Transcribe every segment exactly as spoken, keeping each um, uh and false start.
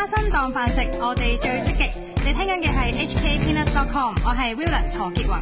心當飯食，我哋最積極。你聽緊嘅係 H K Peanut dot com， 我係 Willis 何潔雲。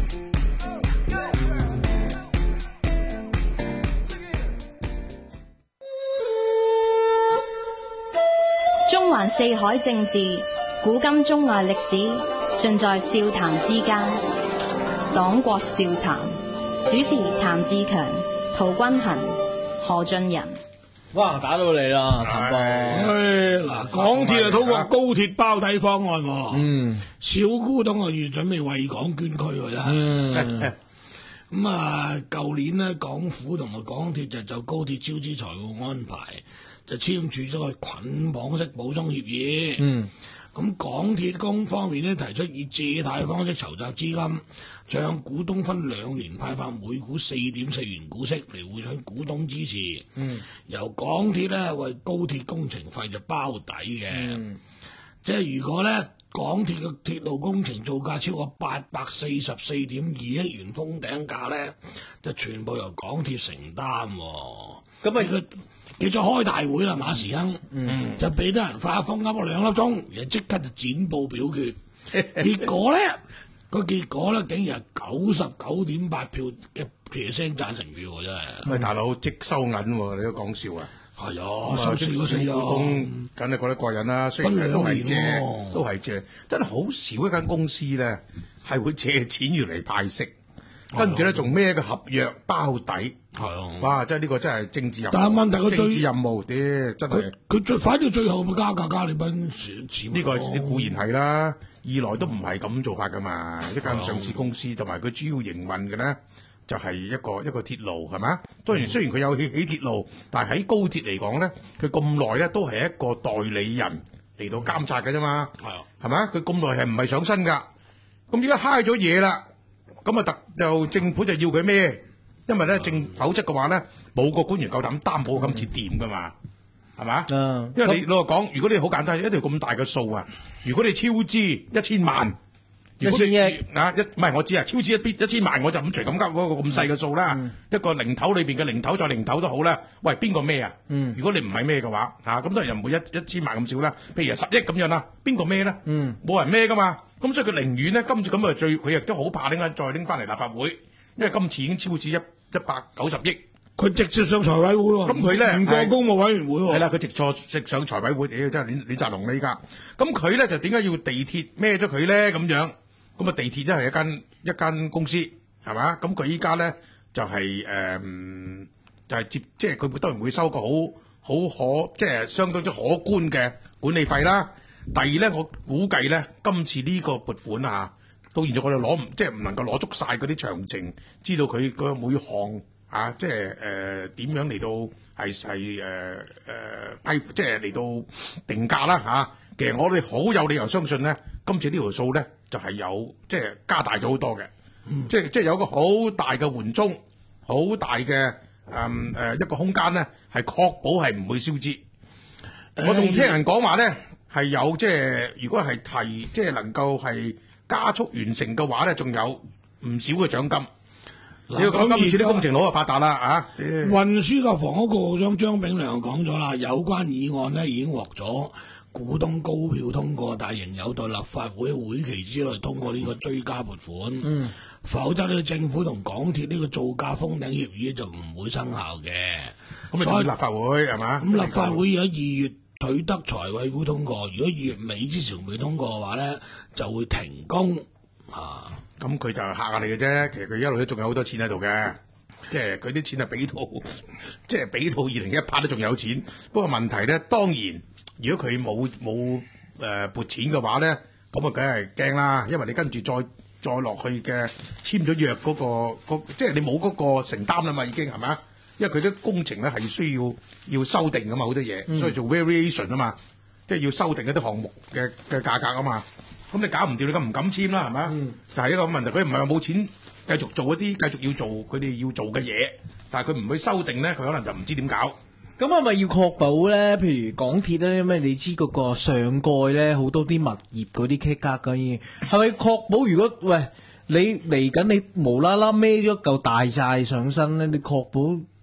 中環四海政治，古今中外歷史，盡在笑談之間。黨國笑談，主持譚志強、陶君行、何俊仁。 哇！打到你啦，譚哥。 唉，嗱，港鐵啊通過高鐵包底方案， 嗯， 小古董啊預準備為港捐軀㗎啦。 嗯， 咁啊，舊年呢，港府同埋港鐵就就高鐵超支財務安排就簽署咗個捆綁式補充協議。 嗯。 咁港鐵公方面呢，提出以借貸方式籌集資金，向股東分兩年派發每股四點四元股息嚟換取股東支持。嗯，由港鐵呢為高鐵工程費就包底嘅。嗯，即係如果呢港鐵嘅鐵路工程造價超過八百四十四點二億元封頂價呢，就全部由港鐵承擔。咁啊佢。叫咗開大會啦，馬時亨、嗯、就俾得人發風噏咗兩粒鐘，然後即刻就剪布表決。結果咧，個結果咧竟然係九十九點八票嘅 percent 贊成票，真係。 喂，大佬即收銀喎，你都講笑啊？ 係啊，收四個四啊， 股東梗係覺得過癮啦。雖然都係借，都係借，真係好少一間公司咧係會借錢要嚟派息。跟住咧，仲孭個合約包底，係啊！哇，即係呢個真係政治任務。但係問題佢政治任務啲真係佢最反到最後咪加價加你筆錢。 呢個你固然係啦，二來都唔係咁做法噶嘛。一間上市公司同埋佢主要營運嘅咧，就係一個一個鐵路係嘛。當然雖然佢有起起鐵路，但係喺高鐵嚟講咧，佢咁耐咧都係一個代理人嚟到監察嘅啫嘛。係啊，係嘛？佢咁耐係唔係上身㗎？咁而家揩咗嘢啦。咁啊，特就政府就要佢咩？因為咧，政否則嘅話咧，冇個官員夠膽擔保今次掂噶嘛，係嘛？嗯，因為你老實講，如果你好簡單，一條咁大嘅數啊，如果你超支一千萬， 一千億啊，一唔係我知啊，超支一邊一千萬，我就咁除咁加嗰個咁細嘅數啦，嗯、一個零頭裏邊嘅零頭再零頭都好啦。喂，邊個咩啊？嗯，如果你唔係咩嘅話，嚇咁當然又唔會一一千萬咁少啦。譬如十億咁樣啦，邊個咩咧？嗯，冇人咩噶嘛。咁所以佢寧願咧，今次咁啊最佢亦都好怕拎啊，再拎翻嚟立法會，因為今次已經超支一一百九十億， 佢直接上財委會喎。咁佢咧唔過公務委員會喎。係啦， 佢直坐直上財委會，屌真係亂亂砸龍呢家。咁佢咧就點解要地鐵孭咗佢咧？咁樣咁啊地鐵真係一間一間公司係嘛？咁佢依家咧就係、是、誒、嗯、就係、是、接即係佢當然會收個好好可即係相當之可觀嘅管理費啦。第二咧，我估計咧，今次呢個撥款啊，到現在我哋攞唔即係唔能夠攞足晒嗰啲詳情，知道佢個每項啊，即係誒點樣嚟到係係誒誒批，即係嚟到定價啦嚇。其實我哋好有理由相信咧，今次呢條數咧就係、是、有即係加大咗好多嘅，嗯、即係即係有個好大嘅緩衝，好大嘅誒誒一個空間咧，係確保係唔會燒支。欸、我仲聽人講話咧。係有即係，如果係提即係能夠係加速完成嘅話咧，仲有唔少嘅獎金。你要講今次啲工程佬就發達啦啊！ 運輸及房屋局局長張炳良講咗啦，有關議案咧已經獲咗股東高票通過，但係仍有待立法會會期之內通過呢個追加撥款。嗯，否則呢，政府同港鐵呢個造價封頂協議就唔會生效嘅。 咁你仲要立法會係嘛？ 咁立法會喺二月取得財委會通過，如果二月尾之前未通過嘅話咧，就會停工啊！ 咁佢就嚇下你嘅啫，其實佢一路都仲有好多錢喺度嘅，即係佢啲錢係俾到，即係俾到二零一八都仲有錢。不過問題咧，當然如果佢冇冇誒撥錢嘅話咧，咁啊梗係驚啦，因為你跟住再再落去嘅簽咗約嗰、嗰個即係你冇嗰個承擔啦嘛，已經係咪？因為佢啲工程咧係需要要修訂噶嘛，好多嘢，嗯、所以做 variation 啊嘛，即係要修訂一啲項目嘅嘅價格啊嘛。咁你搞唔掂，你咁唔敢簽啦，係咪？嗯、就係一個問題，佢唔係話冇錢繼續做一啲繼續要做佢哋要做嘅嘢，但係佢唔去修訂咧，佢可能就唔知點搞。 咁係咪要確保咧？譬如港鐵咧，咩你知嗰個上蓋咧好多啲物業嗰啲 K 格嗰啲，係咪確保如果喂你嚟緊你無啦啦孭咗嚿大債上身咧，你確保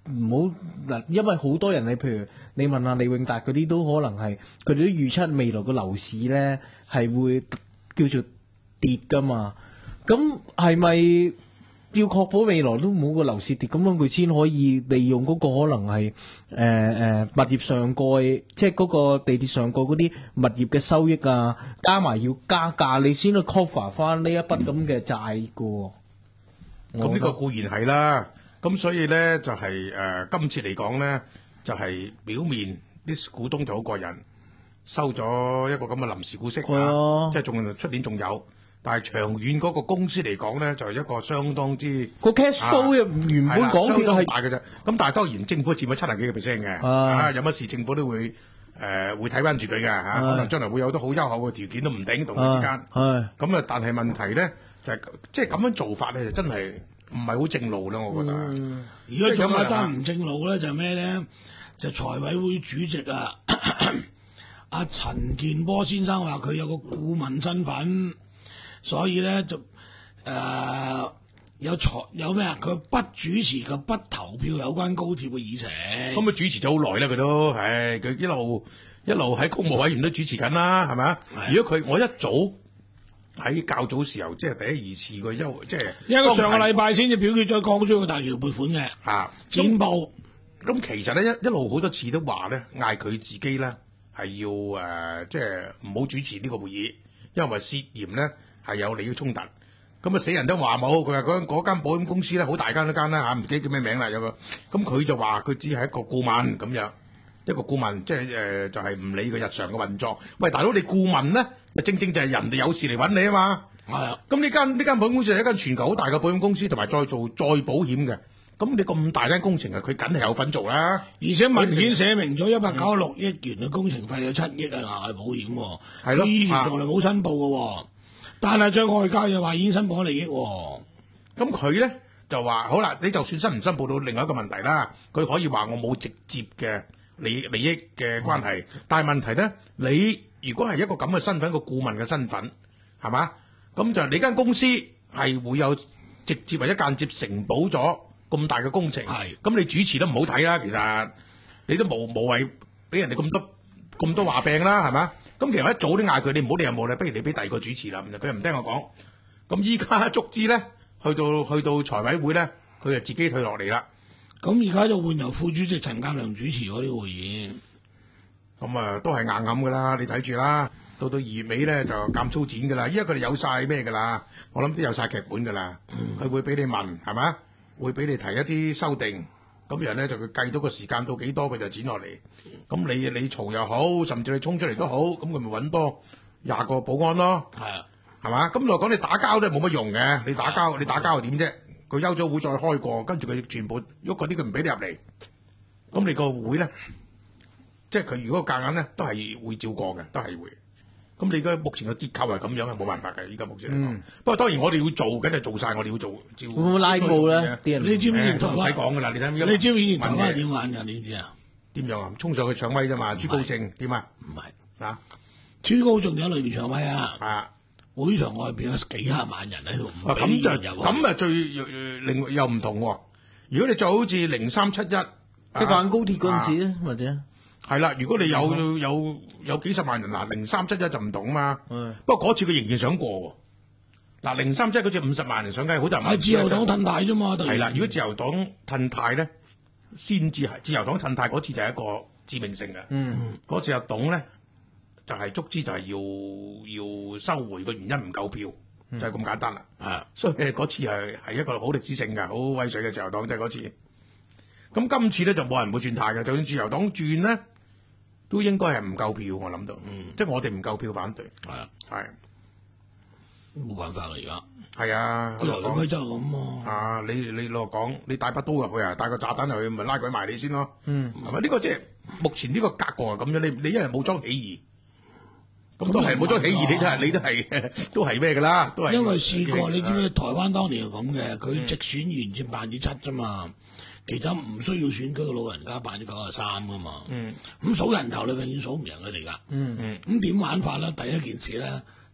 唔好嗱，因為好多人你譬如你問下李永達嗰啲都可能係佢哋都預測未來個樓市咧係會叫做跌噶嘛。咁係咪要確保未來都冇個樓市跌，咁樣佢先可以利用嗰個可能係誒誒物業上蓋，即係嗰個地鐵上蓋嗰啲物業嘅收益啊，加埋要加價，你先去 cover 翻呢一筆咁嘅債噶。 咁呢、嗯、個固然係啦，咁所以咧就係、是、誒、呃、今次嚟講咧，就係、是、表面啲股東就好過癮，收咗一個咁嘅臨時股息啊，即係仲出年仲有。但係長遠嗰個公司嚟講咧，就係、是、一個相當之個 cash flow、啊、原本港鐵係大嘅啫。咁但係當然政府佔咗七十幾個 percent 嘅， 啊啊有乜事政府都會誒、呃、會睇翻住佢嘅嚇，可能將來會有好多好優厚嘅條件都唔定同佢之間。咁啊，但係問題咧就係即係咁樣做法咧，就真係唔係好正路啦，我覺得。 嗯、如果仲有單唔正路咧，就咩咧？就財委會主席啊，阿陳健波先生話佢有個顧問身份。所以咧就誒、呃、有財有咩啊？佢不主持佢不投票有關高鐵嘅議程。 咁佢主持咗好耐啦，佢都，唉，佢一路一路喺公務委員都主持緊啦，係咪啊？如果佢我一早喺較早時候，即係第一二次個優，即係因為佢上個禮拜先至表決咗港珠澳大橋撥款嘅啊， 展布。 咁其實咧一一路好多次都話咧，嗌佢自己咧係要誒、呃，即係唔好主持呢個會議，因為涉嫌咧。係有利益衝突，咁啊死人都話冇，佢話嗰嗰間保險公司咧好大間一間啦嚇，唔記得叫咩名啦，有個，咁佢就話佢只係一個顧問咁樣，一個顧問，即係誒、呃、就係、是、唔理佢日常嘅運作。喂，大佬你顧問咧，就正正就係人哋有事嚟揾你啊嘛。係啊，咁呢間呢間保險公司係一間全球好大嘅保險公司，同埋再做再保險嘅。咁你咁大間工程啊，佢梗係有份做啦。 而且文件寫明咗一百九十六億元嘅工程費有七億啊額外保險喎。係咯，以前從來冇申報嘅喎。但係張外交又話已經申報咗利益喎， 咁佢咧就話好啦，你就算申唔申報到另外一個問題啦，佢可以話我冇直接嘅利利益嘅關係，嗯、但係問題咧，你如果係一個咁嘅身份，個顧問嘅身份，係嘛？咁就你間公司係會有直接或者間接承保咗咁大嘅工程，係咁你主持都唔好睇啦，其實你都無無謂俾人哋咁多咁多話柄啦，係嘛？咁其實一早都嗌佢，你唔好理有冇啦，不如你俾第二個主持啦。佢又唔聽我講。咁依家足之咧，去到去到財委會咧，佢就自己退落嚟啦。 咁而家就換由副主席陳鑑良主持嗰啲會議。 咁啊，都係硬冚噶啦，你睇住啦。到到二月尾咧就減粗剪噶啦。依家佢哋有晒咩噶啦？我諗都有晒劇本噶啦。佢、嗯、會俾你問係嘛？會俾你提一啲修訂。咁人咧就佢計到個時間到幾多，佢就剪落嚟。咁你你嘈又好，甚至你衝出嚟都好，咁佢咪揾多廿個保安咯。係啊，係嘛？咁來講你打交都係冇乜用嘅。你打交你打交又點啫？佢休咗會再開過，跟住佢全部喐嗰啲佢唔俾你入嚟。咁你個會咧，即係佢如果夾硬咧，都係會照過嘅，都係會。咁你而家目前嘅結構係咁樣，係冇辦法嘅。依家目前嚟講，嗯、不過當然我哋要做，梗係做晒我哋要做。會唔會拉布咧？啲人你知唔知台灣？ 唔使講噶啦，你睇你知唔知台灣點玩㗎？你知啊？ 點樣啊？衝上去搶威啫嘛！朱高正點啊？ 唔係啊！ 朱高仲有裏邊搶威啊！ 啊！ 會場外邊有幾百萬人喺度， 啊咁就咁啊最另又唔同喎。如果你就好似零三七一，即係辦高鐵嗰陣時咧，或者係啦。如果你有有有有幾十萬人嗱，零三七一就唔同啊嘛。嗯。不過嗰次佢仍然想過喎。嗱，零三七一嗰次五十萬人上街，好多人。係自由黨褪軚啫嘛。 係啦，如果自由黨褪軚咧，先至係自由黨褪軚嗰次就係一個致命性嘅。嗯。嗰次阿董咧。就係足之就係要要收回嘅原因唔夠票，嗯、就係咁簡單啦。啊，所以嗰次係係一個好歷史性嘅、好威水嘅自由黨，就係、是、嗰次。咁今次咧就冇人會轉態嘅，就算自由黨轉咧，都應該係唔夠票。我諗到，嗯、即係我哋唔夠票反對。係啊，係冇辦法啦，而家係啊， 遊戲規則咁啊。 啊，你你老實講，你帶把刀入去啊，帶個炸彈入去，咪拉鬼埋你先咯。嗯，係咪呢個即係目前呢個格局係咁樣？你你一日冇裝起義。咁都係冇咗起義，你都係你都係都係咩㗎啦？都係因為試過，你知唔知台灣當年係咁嘅？佢直選完佔百分之七啫嘛，其他唔需要選舉嘅老人家百分之九十三㗎嘛。嗯，咁數人頭你永遠數唔贏佢哋㗎。嗯嗯，咁點玩法咧？第一件事咧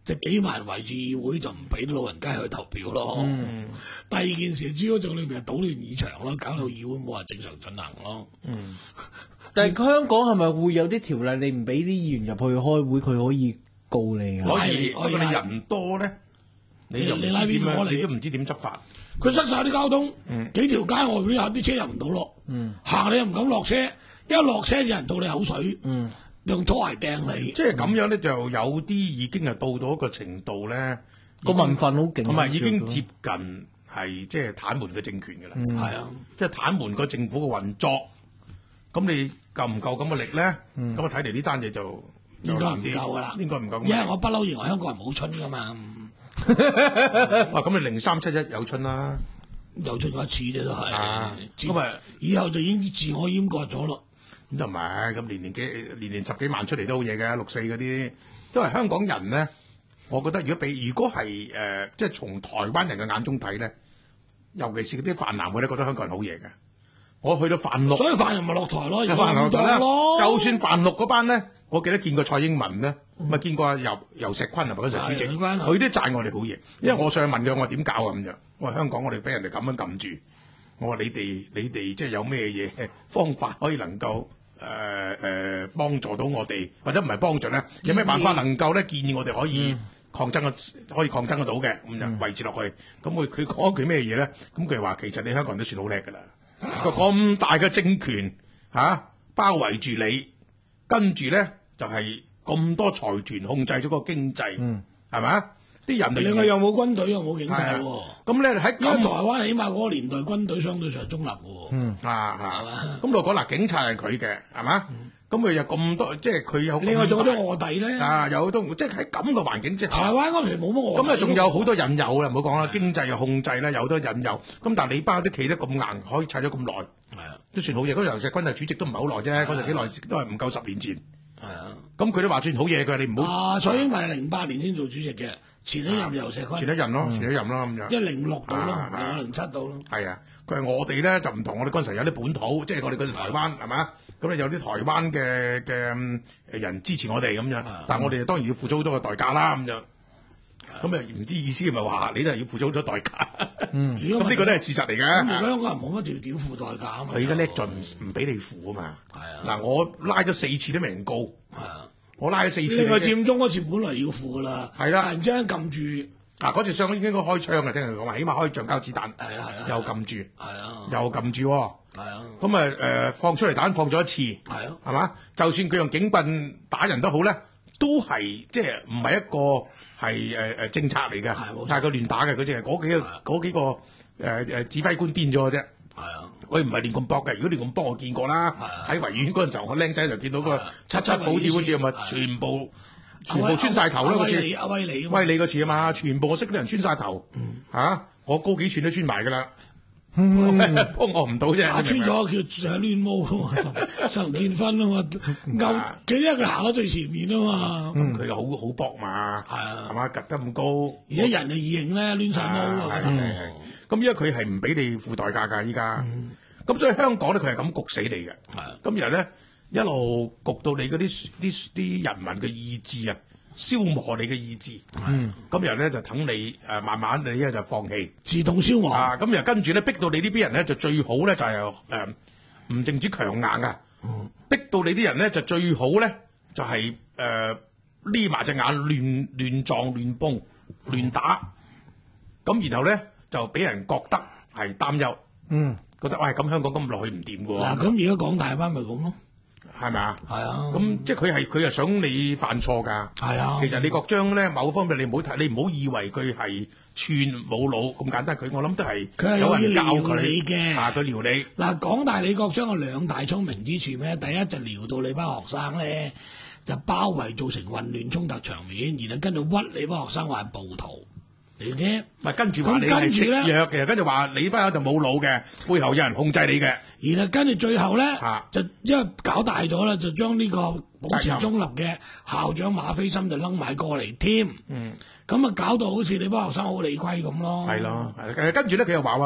就幾萬人圍住議會就唔俾老人家去投票咯。 嗯、 第二件事，珠江總裏邊係搗亂議場咯，搞到議會冇人正常進行咯。 嗯，但係香港係咪會有啲條例，你唔俾啲議員入去開會，佢可以告你㗎？ 可以，不可以過你人多咧，你又唔知你拉邊個點樣， 你你都唔知點執法。 佢塞晒啲交通， 嗯幾條街外邊有啲車入唔到落， 嗯行你又唔敢落車，一落車有人吐你口水， 嗯用拖鞋掟你。 即係咁樣咧，就有啲已經係到到一個程度咧， 個民憤好勁， 同埋已經接近係即係癱瘓嘅政權㗎啦。 嗯係啊， 即係癱瘓個政府嘅運作。咁你夠唔夠咁嘅力咧？咁啊睇嚟呢單嘢就應該唔夠㗎啦， 應該唔夠。 因為我不嬲認為香港人冇春㗎嘛， 哇！咁你零三七一有春啦， 有春過一次啫都係。 啊自咁啊以後就已經自我閹割咗咯。 咁就唔係咁年年幾年年十幾萬出嚟都好嘢嘅，六四嗰啲都係香港人咧。我覺得如果俾如果係誒、呃，即係從台灣人嘅眼中睇咧，尤其是嗰啲泛藍嘅咧，覺得香港人好嘢嘅。我去到泛綠， 所以泛人咪落台咯，有泛綠落台咯。 就算泛綠嗰班咧，我記得見過蔡英文咧，咁啊見過游游石坤係咪嗰陣主席， 係有關係佢都讚我哋好嘢。因為我上去問佢，我話點搞啊咁樣，我話香港我哋俾人哋咁樣撳住，我話你哋你哋即係有咩嘢方法可以能夠誒誒幫助到我哋，或者唔係幫助咧，有咩辦法能夠咧建議我哋可以抗爭嘅，可以抗爭得到嘅咁就維持落去。咁佢佢講一句咩嘢咧？咁佢話其實你香港人都算好叻㗎啦。個咁大嘅政權嚇、啊、包圍住你，跟住咧就係、是、咁多財團控制咗個經濟，係咪啊？啲人另外又冇軍隊又冇警察喎。 咁咧喺因為台咁灣起碼嗰個年代軍隊相對上係中立嘅喎。 嗯啊啊，咁我講嗱，警察係佢嘅，係嘛？咁佢有咁多，即係佢有咁另外仲有大啲臥底咧。 啊，有好多即係喺咁嘅環境之下。 台灣嗰時冇乜臥底。 咁啊，仲有好多引誘啦，唔好講啦，經濟又控制啦，有好多引誘。咁但係你班都企得咁硬，可以砌咗咁耐， 係啊， 都算好嘢。嗰陣時軍隊主席都唔係好耐啫，嗰陣幾耐都係唔夠十年前。 係啊。 咁佢都話算好嘢，佢話你唔好啊，蔡英文係零八年先做主席嘅，前一任游錫堃。 前一任咯，前一任啦咁樣。 一零六到咯， 啊零零七到咯。 係啊，佢話我哋咧就唔同，我哋嗰陣時有啲本土，即係我哋嗰陣台灣係嘛，咁咧有啲台灣嘅嘅誒人支持我哋咁樣，但係我哋當然要付出好多嘅代價啦咁樣。咁啊唔知意思係咪話你都係要付出好多代價？ 嗯， 如果咁呢個都係事實嚟咁而家嘅。 香港人冇乜條點付代價啊嘛。 佢而家叻盡唔唔俾你付啊嘛。 係啊嗱，我拉咗四次都未人告， 係啊。 我拉咗四次。 另外佔中嗰次本來要付噶啦， 係啦突然之間撳住。 嗱嗰次上應該開槍嘅，聽人講話，起碼開橡膠子彈， 係啊係啊。 又撳住， 係啊。 又撳住喎。 係啊。 咁啊誒放出嚟彈放咗一次， 係啊。 係嘛？就算佢用警棍打人都好咧，都係即係唔係一個係誒誒政策嚟嘅， 係冇錯但係佢亂打嘅，佢淨係嗰幾個嗰幾個誒誒指揮官癲咗嘅啫。 係啊。 佢唔係亂咁搏嘅，如果亂咁搏我見過啦，喺維園嗰陣時候，我僆仔就見到個七七寶跳嗰次，咪全部全部穿晒頭啦嗰次。 阿威利阿威利啊嘛威利嗰次啊嘛，全部我識啲人穿晒頭，嚇我高幾寸都穿埋㗎啦，幫我唔到啫。 打穿你明唔明咗叫就係亂毛啊嘛，陳建勳啊嘛，牛幾因佢行喺最前面啊嘛。 咁佢又好好搏嘛， 係啊係嘛，趌得咁高。 而家人就易認咧，亂晒毛啊。 係係係咁依家佢係唔俾你付代價㗎，依家。咁所以香港咧，佢係咁焗死你嘅。 係啊今日咧一路焗到你嗰啲啲啲人民嘅意志啊，消磨你嘅意志。 嗯， 今日咧就等你誒慢慢你咧就放棄。 自動消亡。 啊，咁又跟住咧逼到你呢啲人咧就最好咧就係誒唔淨止強硬啊，逼到你啲人咧就最好咧就係誒匿埋隻眼亂亂撞亂蹦亂打，咁然後咧就俾人覺得係擔憂， 嗯， 覺得喂咁香港咁落去唔掂㗎嗱， 喎， 咁而家講大灣咪咁咯。 係咪啊？ 係啊。 咁即係佢係佢係想你犯錯㗎。 係啊。 其實李國章咧，某方面你唔好睇，你唔好以為佢係串冇腦咁簡單，佢我諗都係佢係有人教撩佢你嘅啊，佢撩你。 嗱，港大李國章有兩大聰明之處咩？第一就撩到你班學生咧，就包圍造成混亂衝突場面，然後跟住屈你班學生話係暴徒嚟嘅。 咪跟住話你咁係食跟住咧藥嘅，跟住話你班友就冇腦嘅，背後有人控制你嘅。 然後跟住最後咧， 啊就因為搞大咗啦，就將呢個保持責任中立嘅校長馬斐森就擸埋過嚟添。 嗯， 咁啊搞到好似你班學生好理虧咁咯。 係咯，誒跟住咧佢又話喎，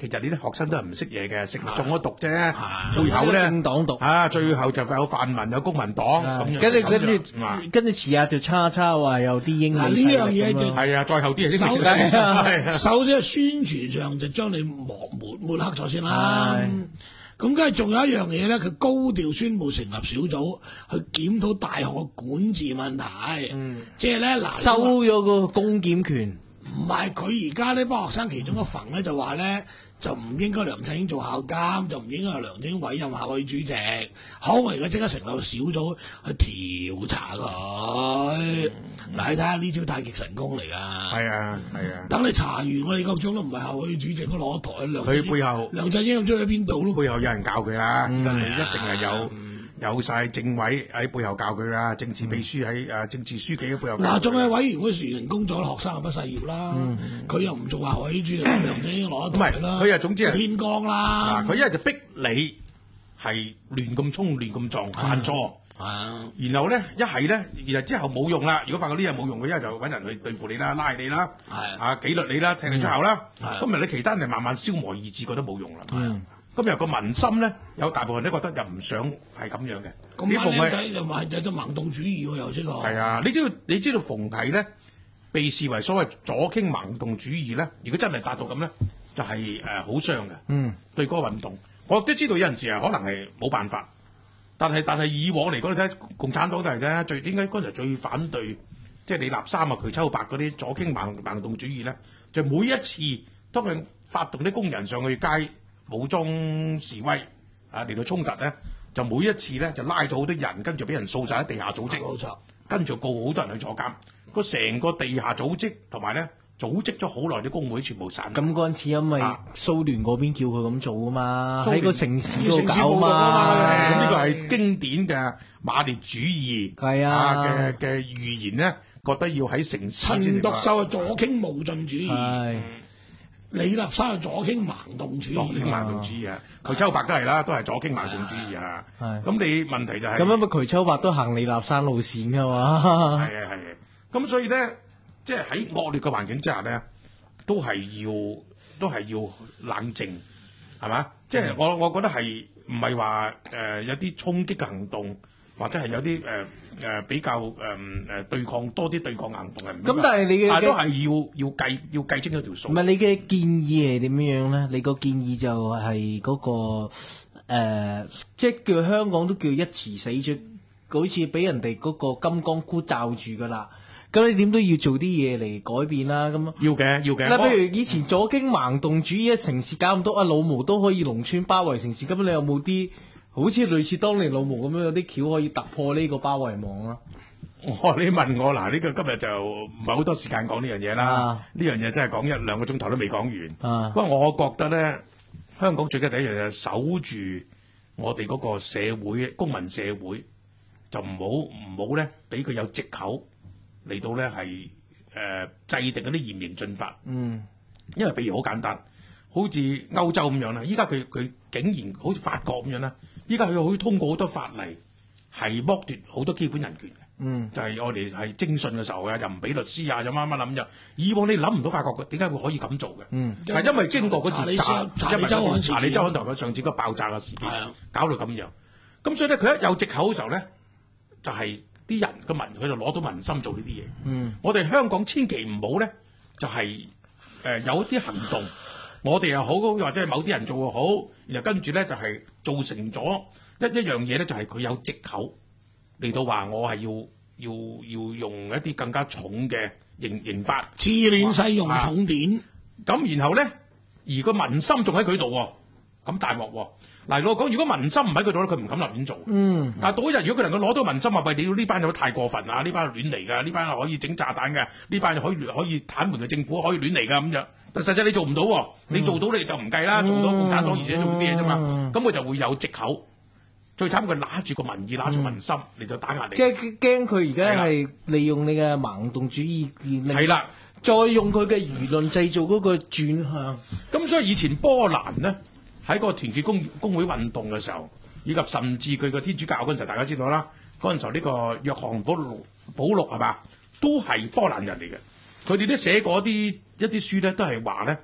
其實你啲學生都係唔識嘢嘅，食中咗毒啫，背後政咧黨獨啊，最後就有泛民有公民黨咁樣， 跟住跟咁住樣啊跟住遲下就叉叉話有啲英嗱呢美勢樣嘢就力咁樣係啊，再後啲人先首識嘅係啊首先係宣傳上就將你抹抹抹黑咗先啦。 係咁跟住仲有一樣嘢咧，佢高調宣布成立小組去檢討大學嘅管治問題。嗯，即係咧嗱， 收咗個公檢權。 唔係佢而家呢班學生其中一份咧就話咧就唔應該梁振英做校監，就唔應該係梁振英委任校委主席。好，我而家即刻成立個小組去調查佢。嗱、嗯，你睇下呢招太極神功嚟㗎。 係啊係啊， 等你查完，我哋各種都唔係校委主席，都攞台梁振英。 佢背後梁振英咁咗喺邊度咯？ 背後有人教佢啦，而家你一定係有。 嗯有晒政委喺背後教佢啦，政治秘書喺誒政治書記喺背後教佢。 嗱，仲有委員會完成工作嘅學生係畢業啦，佢、又唔做校委主席，梁振英攞台啦。 佢又總之係天光啦。 佢一係就逼你係亂咁衝、亂咁撞、犯錯。 啊， 然後咧，一係咧，然後之後冇用啦。如果發覺呢樣冇用，佢一係就揾人去對付你啦、拉你啦， 係啊紀律你啦、踢你出校啦。 係咁咪你其他人慢慢消磨意志，覺得冇用啦。 嗯咁又個民心咧，有大部分都覺得又唔想係咁樣嘅。 咁班僆仔又話有種盲動主義喎，又即係。 係啊，你知道你知道逢係咧，被視為所謂左傾盲動主義咧，如果真係達到咁咧，就係誒好傷嘅。 嗯， 對嗰個運動，我都知道有陣時啊，可能係冇辦法，但係但係以往嚟講，你睇共產黨都係嘅，最點解嗰陣時最反對，即係李立三啊、瞿秋白嗰啲左傾盲盲動主義咧，就每一次當佢發動啲工人上去街武裝示威啊嚟到衝突咧，就每一次咧就拉咗好多人，跟住俾人掃晒喺地下組織， 冇錯， 跟住告好多人去坐監。個成個地下組織同埋咧組織咗好耐啲工會全部散。 咁嗰陣時因為啊蘇聯嗰邊叫佢咁做啊嘛， 蘇聯喺個城市度城市搞報導啊嘛。 嘛，咁呢個係經典嘅馬列主義係啊嘅嘅預言咧，覺得要喺城市先陳至話獨秀係左傾無盡主義， 係李立三係左傾盲動主左傾義。 盲動主義啊，瞿秋白都係啦，都係左傾盲動主義啊。 係咁你問題就係咁樣，咪瞿秋白都行李立山路線噶嘛。 係啊係啊，咁所以咧，即係喺惡劣嘅環境之下咧，都係要都係要冷靜，係嘛？即係我我覺得係唔係話誒有啲衝擊嘅行動，或者係有啲誒誒比較誒誒、呃、對抗多啲對抗行動係唔咁但係你嘅啊都係要要計要計清咗條數。 唔係你嘅建議係點樣咧？你個建議就係嗰、個、呃、即係叫香港都叫一池死咗，好似俾人哋嗰個金剛箍罩住噶啦。咁你點都要做啲嘢嚟改變啦。咁要嘅要嘅。 嗱，譬如以前左傾盲動主義，城市搞咁多，啊老毛都可以農村包圍城市。咁你有冇啲好似類似當年老毛咁樣有啲橋可以突破呢個包圍網啊？ 我你問我嗱，呢、這個今日就唔係好多時間講呢樣嘢啦。 啊呢樣嘢真係講一兩個鐘頭都未講完。 啊不過我覺得咧，香港最緊要第一樣嘢係守住我哋嗰個社會公民社會，就唔好唔好咧俾佢有藉口嚟到咧係誒制定嗰啲嚴刑峻法。 嗯， 因為譬如好簡單，好似歐洲咁樣啦，依家佢佢竟然好似法國咁樣啦，依家佢可以通過好多法例係剝奪好多基本人權嘅。 嗯， 就係我哋係徵信嘅時候嘅，又唔俾律師啊，又乜乜諗就。以往你諗唔到法國嘅，點解會可以咁做嘅？ 嗯， 係因為經過嗰次炸， 查理周刊事件查理周刊同佢上次嗰個爆炸嘅事件， 係啊搞到咁樣。咁所以咧，佢一有藉口嘅時候咧，就係、是、啲人嘅民，佢就攞到民心做呢啲嘢。 嗯， 我哋香港千祈唔好咧，就係、是、誒、呃、有一啲行動，我哋又好，或者係某啲人做又好，然後跟住咧就係、是、造成咗一一樣嘢咧，就係、是、佢有藉口嚟到話我係要。要要用一啲更加重嘅刑刑法， 自亂世用重典。 咁、啊、然後咧，而個民心仲喺佢度喎，咁大鑊喎。嗱，我講如果民心唔喺佢度咧，佢唔敢立亂做。嗯。但係到一日，如果佢能夠攞到民心話，喂，你呢班友太過分啊！呢班亂嚟㗎，呢班可以整炸彈㗎，呢班可以可以癱瘓嘅政府可以亂嚟㗎咁樣。但實際你做唔到喎，你做到你就唔計啦，做到共產黨而且做啲嘢啫嘛。咁佢就會有藉口。最慘佢揦住個民意，揦住民心嚟到打壓你。 即係驚佢而家係利用你嘅盲動主義， 係啦， 再用佢嘅輿論製造嗰個轉向。 咁所以以前波蘭呢，喺個團結工工會運動嘅時候，以及甚至佢個天主教嗰陣時候，大家知道啦，嗰陣時候呢個約翰保祿保祿係嘛，都係波蘭人嚟嘅。佢哋都寫過啲一啲書咧，都係話咧，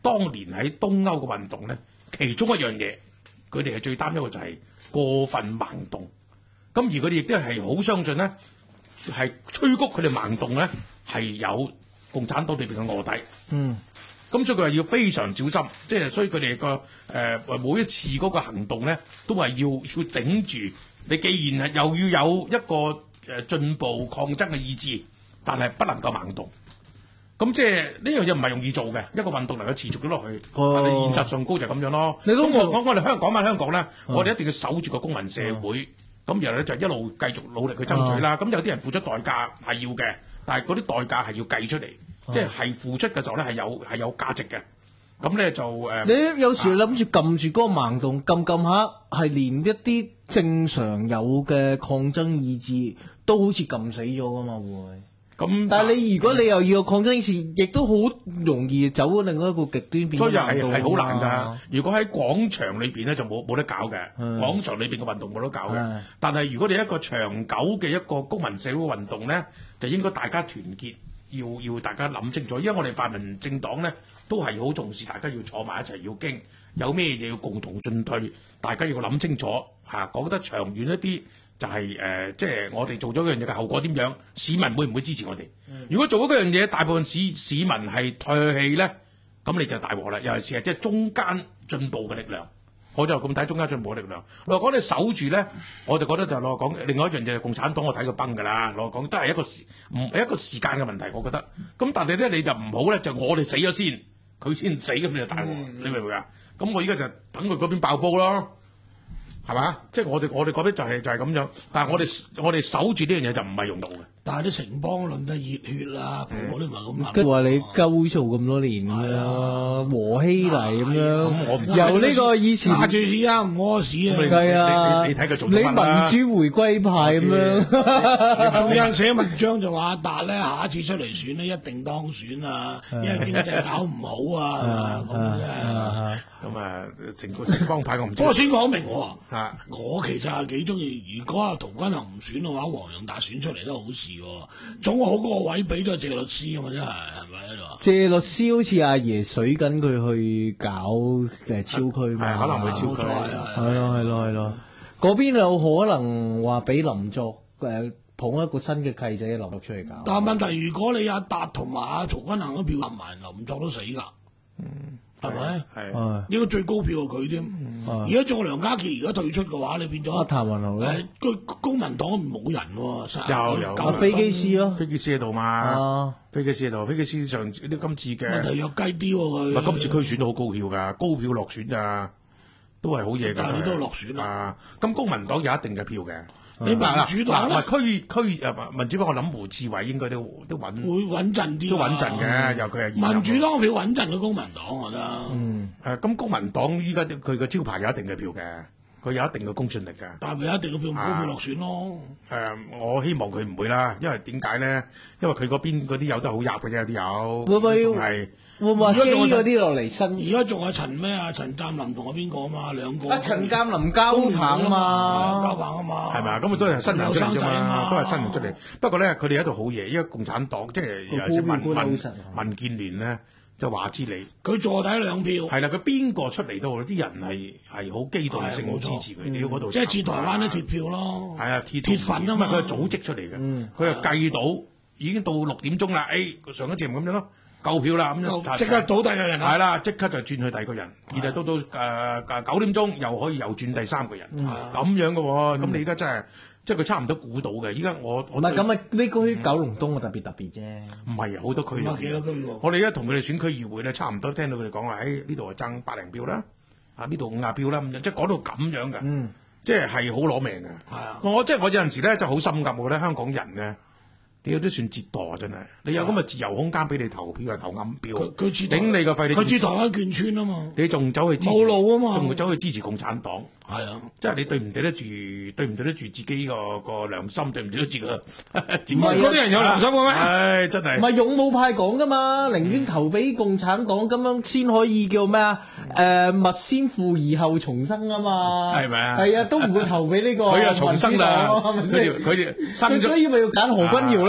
當年喺東歐嘅運動咧，其中一樣嘢，佢哋係最擔憂嘅就係過分盲動。咁而佢哋亦都係好相信咧，係催谷佢哋盲動咧，係有共產黨裏邊嘅臥底。 嗯。 咁所以佢話要非常小心，即係所以佢哋個誒每一次嗰個行動咧，都係要要頂住。你既然係又要有一個誒進步抗爭嘅意志，但係不能夠盲動。咁即係呢樣嘢唔係容易做嘅，一個運動能夠持續咗落去。 哦、 但係現實上高就咁樣咯。咁我我我哋香港翻香港咧，哦、我哋一定要守住個公民社會。咁、哦、然後咧就一路繼續努力去爭取啦。咁、哦、有啲人付出代價係要嘅，但係嗰啲代價係要計出嚟。即係係付出嘅時候咧，係有係有價值嘅。咁咧就誒，呃、 你有時諗住撳住嗰個盲動，撳撳下，係連一啲正常有嘅抗爭意志都好似撳死咗噶嘛會。咁但係你如果你又要抗爭意志，亦都好容易走咗另外一個極端變。 所以係係好難㗎。如果喺廣場裏邊咧就冇冇得搞嘅，嗯、廣場裏邊嘅運動冇得搞嘅。嗯、但係如果你一個長久嘅一個公民社會運動咧，就應該大家團結。要要大家諗清楚，因為我哋泛民政黨咧都係好重視，大家要坐埋一齊要傾，有咩嘢要共同進退，大家要諗清楚嚇，講得長遠一啲就係、是、誒、呃，即係我哋做咗嗰樣嘢嘅後果點樣，市民會唔會支持我哋？嗯、如果做咗嗰樣嘢，大部分市市民係退棄咧，咁你就大鑊啦。尤其是係即係中間進步嘅力量。我就咁睇中間進步嘅力量。我講你守住咧，我就覺得就攞講另外一樣嘢，共產黨我睇佢崩㗎啦。攞講都係一個時唔係一個時間嘅問題，我覺得。咁但係咧你就唔好咧，就我哋死咗先，佢先死咁你就大鑊，嗯、你明唔明啊？咁我而家就等佢嗰邊爆煲咯，係嘛？即係我哋我哋覺得就係、是、就係、是、咁樣。但係我哋我哋守住呢樣嘢就唔係用到嘅。但係啲城邦論得熱血啦，我都唔係咁諗。 佢話你鳩嘈咁多年啦，和稀泥咁樣，由呢個以前拿住屎啊唔屙屎啊， 係啊， 你睇佢做你民主回歸派咁樣， 仲有人寫文章就話阿達咧下一次出嚟選咧一定當選啊，因為經濟搞唔好啊，咁啊， 咁啊，成個城邦派我唔知。 不過先講明喎，我其實係幾中意，如果阿陶君行唔選嘅話，黃洋達選出嚟都好事。總好嗰個位俾咗謝律師啊嘛，真係係咪喺度？謝律師好似阿爺水緊佢去搞誒超區嘛， 可能會超區， 係咯係咯係咯。嗰邊有可能話俾林作誒捧一個新嘅契仔林作出嚟搞。 但係問題，如果你阿達同埋阿陶君行嗰票合埋，林作都死㗎。嗯。係咪？係應該最高票係佢添。而家仲有梁家傑，而家退出嘅話，你變咗阿譚雲豪咧。 誒，公民黨冇人喎。 有有。 阿飛機師咯， 飛機師喺度嘛。飛機師喺度，飛機師上啲今次嘅。 問題弱雞啲喎佢。 唔係今次區選都好高票㗎，高票落選咋，都係好嘢㗎。 但係你都落選啦。 咁公民黨有一定嘅票嘅。 你民主黨咧？ 區區誒民主黨，我諗胡志偉應該都都穩， 會穩陣啲， 都穩陣嘅。尤其係民主黨票穩陣過公民黨，我覺得。 嗯。誒，咁公民黨依家佢嘅招牌有一定嘅票嘅，佢有一定嘅公信力嘅。 但係咪有一定嘅票唔高票落選咯？ 誒，我希望佢唔會啦，因為點解咧？因為佢嗰邊嗰啲有得好入嘅啫，有啲有。 會唔會係？ 會唔會基嗰啲落嚟新？ 而家仲有陳咩啊？陳鑑林同我邊個啊嘛？兩個。 啊，陳鑑林交棒啊嘛， 交棒啊嘛。 係咪啊？咁啊都係新人出嚟啫嘛，都係新人出嚟。不過咧，佢哋喺度好嘢，因為共產黨即係有時民民民建聯咧，就話之你。佢坐底兩票。係啦，佢邊個出嚟都好，啲人係係好機動性好支持佢哋嗰度。即係似台灣啲鐵票咯。係啊，鐵鐵粉啊嘛，佢係組織出嚟嘅。佢又計到已經到六點鐘啦，誒上一次唔咁樣咯。夠票啦，咁樣即刻倒第二個人啦，係啦，即刻就轉去第二個人，而係到到誒誒九點鐘又可以又轉第三個人，咁樣嘅喎。咁你而家真係即係佢差唔多估到嘅。依家我唔係咁啊，呢區九龍東啊特別特別啫，唔係啊，好多區啊，幾多區喎？我哋而家同佢哋選區議會咧，差唔多聽到佢哋講話，誒呢度係爭百零票啦，啊呢度五廿票啦，咁樣即係講到咁樣嘅，即係係好攞命嘅。係啊，我即係我有陣時咧就好心急，我覺得香港人咧。你都算折墮啊！真係，你有咁嘅自由空間俾你投票啊，投暗票，佢頂你個肺，佢似台灣眷村啊嘛，你仲走去支持冇路啊嘛，仲走去支持共產黨，係啊，即係你對唔對得住，對唔對得住自己個個良心，對唔對得住個？唔係嗰啲人有良心嘅咩？唉，真係唔係勇武派講噶嘛，寧願投俾共產黨咁樣先可以叫咩啊？誒，物先腐而後重生啊嘛，係咪啊？係啊，都唔會投俾呢個。佢又重生啦，佢哋佢哋生咗，所以咪要揀何君堯咯。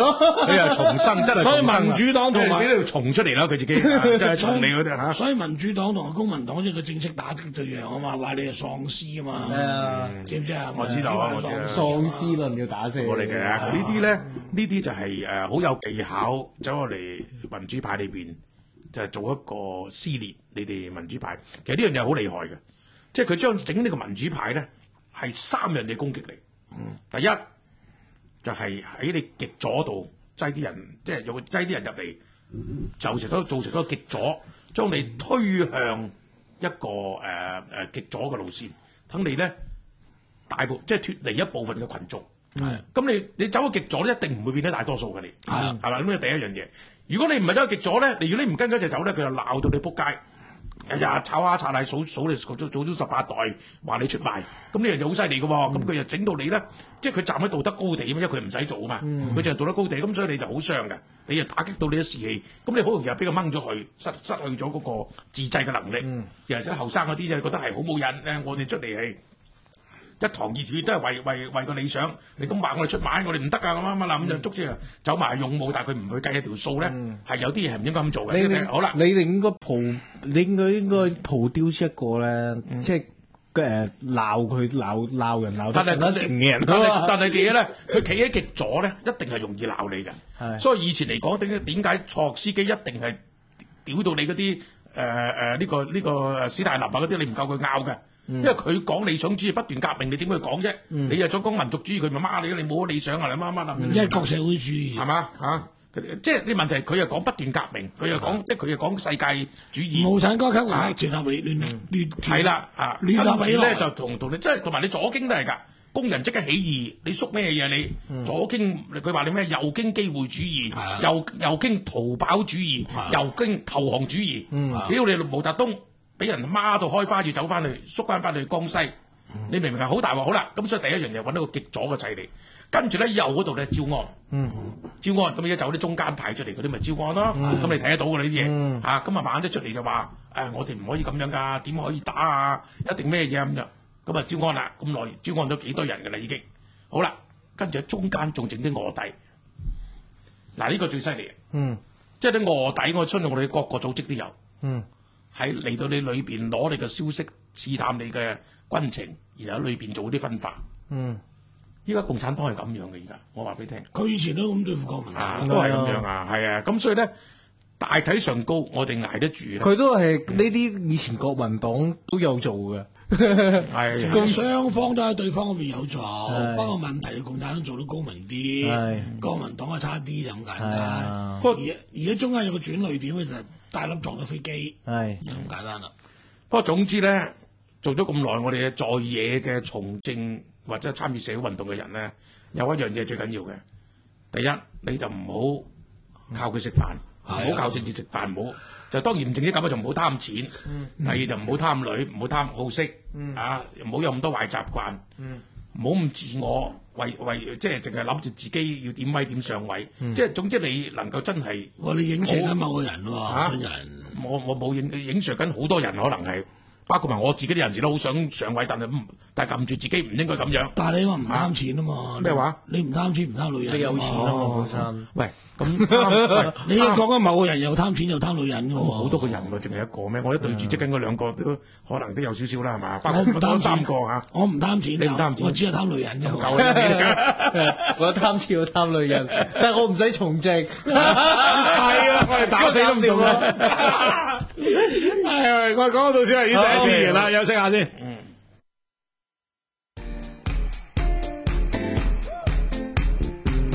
你又重生，真係所以重生啊民主黨同埋俾條蟲出嚟啦，佢自己啊真係蟲嚟嗰啲嚇。 所以民主黨同埋公民黨即係佢正式打擊對象啊嘛，話你係喪屍啊嘛， 啊， 知唔知啊？ 我知道啊我知啊喪屍論要打死我哋嘅呢啲咧，呢啲就係誒好有技巧，走落嚟民主派裏邊就係做一個撕裂你哋民主派。其實呢樣嘢好厲害嘅，即係佢將整呢個民主派咧係三樣嘢攻擊你。第一就係喺你極左度擠啲人，即係用擠啲人入嚟，就成咗造成咗極左，將你推向一個誒誒、呃、極左嘅路線，等你咧大部即係脱離一部分嘅群眾。係，咁你你走咗極左咧，一定唔會變得大多數嘅你，係係嘛？咁呢第一樣嘢。如果你唔係走咗極左咧，你如果你唔跟佢一齊走咧，佢就鬧到你撲街。日日炒下炒下數數你數數數十八代，話你出賣，咁呢樣嘢好犀利嘅喎。咁佢又整到你咧，即係佢站喺道德高地，因為佢唔使做啊嘛，佢就係道德高地，咁所以你就好傷嘅，你又打擊到你嘅士氣，咁你好容易又俾佢掹咗佢，失失去咗嗰個自制嘅能力。又或者後生嗰啲就覺得係好冇癮咧，我哋出嚟係一堂熱血都係為為為個理想，你咁話我哋出賣，我哋唔得㗎咁啊啦，咁就捉住走埋勇武，但係佢唔去計一條數咧，係有啲嘢係唔應該咁做嘅。 你你好啦， 你哋應該蒲，你應該應該蒲雕出一個咧，即係誒鬧佢鬧鬧人鬧得但係更加勁嘅人但係啊嘛但係嘅嘢咧，佢企喺極左咧，一定係容易鬧你嘅。 係所以以前嚟講，點解點解錯司機一定係屌到你嗰啲誒誒呢個呢個史泰林啊嗰啲，你唔夠佢拗嘅。因為佢講理想主義不斷革命，你點去講啫？你又想講民族主義，佢咪罵你，你冇理想啊！你乜乜啦？ 一國社會主義係嘛嚇？即係你問題，佢又講不斷革命，佢又講即係佢又講世界主義。 無產階級係聯合嚟聯聯係啦啊， 聯合起來跟住咧就同同你即係同埋你左傾都係㗎。工人即刻起義，你縮咩嘢你？左傾佢話你咩？右傾機會主義，右右傾淘寶主義，右傾投降主義。屌你毛澤東！俾人孖到開花要走翻去，縮翻翻去江西，你明唔明啊？好大鑊，好啦，咁所以第一樣嘢揾到個極左嘅勢力，跟住咧右嗰度咧招安，嗯、招安咁而家走啲中間派出嚟嗰啲咪招安咯，咁、嗯、你睇得到㗎呢啲嘢嚇，咁啊晚啲出嚟就話誒、哎、我哋唔可以咁樣㗎，點可以打啊？一定咩嘢咁樣，咁啊招安啦，咁耐招安咗幾多人㗎啦已經，好啦，跟住喺中間仲整啲臥底，嗱呢個最犀利，嗯，即係啲臥底，我相信我哋各個組織都有，嗯。喺嚟到你裏邊攞你嘅消息，試探你嘅軍情，然後喺裏邊做啲分化。嗯，依家共產黨係咁樣嘅，而家我話俾你聽。 佢以前都咁對付國民黨， 啊、都係咁樣啊，係啊。咁所以咧，大體上高，我哋捱得住咧。 佢都係呢啲以前國民黨都有做嘅。 係， 咁雙方都喺對方嗰邊有做，不過問題共產黨做得高明啲，國民黨啊差啲就咁簡單。不過而而家中間有個轉捩點咧，就係大粒撞咗飛機，係就咁簡單啦。 不過總之咧，做咗咁耐，我哋嘅在野嘅從政或者參與社會運動嘅人咧，有一樣嘢最緊要嘅，第一你就唔好靠佢食飯，唔好靠政治食飯，唔好。就當然唔淨止咁啊，就唔好貪錢。嗯、第二就唔好貪女，唔好貪好色，嗯、啊，唔好有咁多壞習慣，唔好咁自我，為為即係淨係諗住自己要點威點上位。嗯、即係總之你能夠真係， 哇！你影射緊某個人喎， 啊、人我我冇影影射緊好多人，可能係包括埋我自己啲人士都好想上位，但係唔但係撳住自己唔應該咁樣。 但係你話唔貪錢啊嘛？ 咩話？ 你唔貪錢唔貪女人， 你有錢啊嘛本身。喂。 咁貪， 你一講緊某個人又貪錢又貪女人嘅喎， 好多個人喎，淨係一個咩？我一對住即緊嗰兩個都可能都有少少啦，係嘛？包括多三個嚇， 我唔貪錢， 你唔貪錢， 我只係貪女人啫。 夠啦， 我貪錢我貪女人，但係我唔使從政，係啊，我哋打死都唔掂啦。係，我講到先係已經第一篇完啦，休息下先。嗯。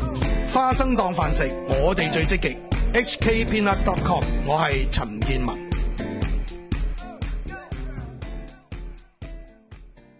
花生當飯食，我哋最積極。H K Peanut dot com， 我係陳建文。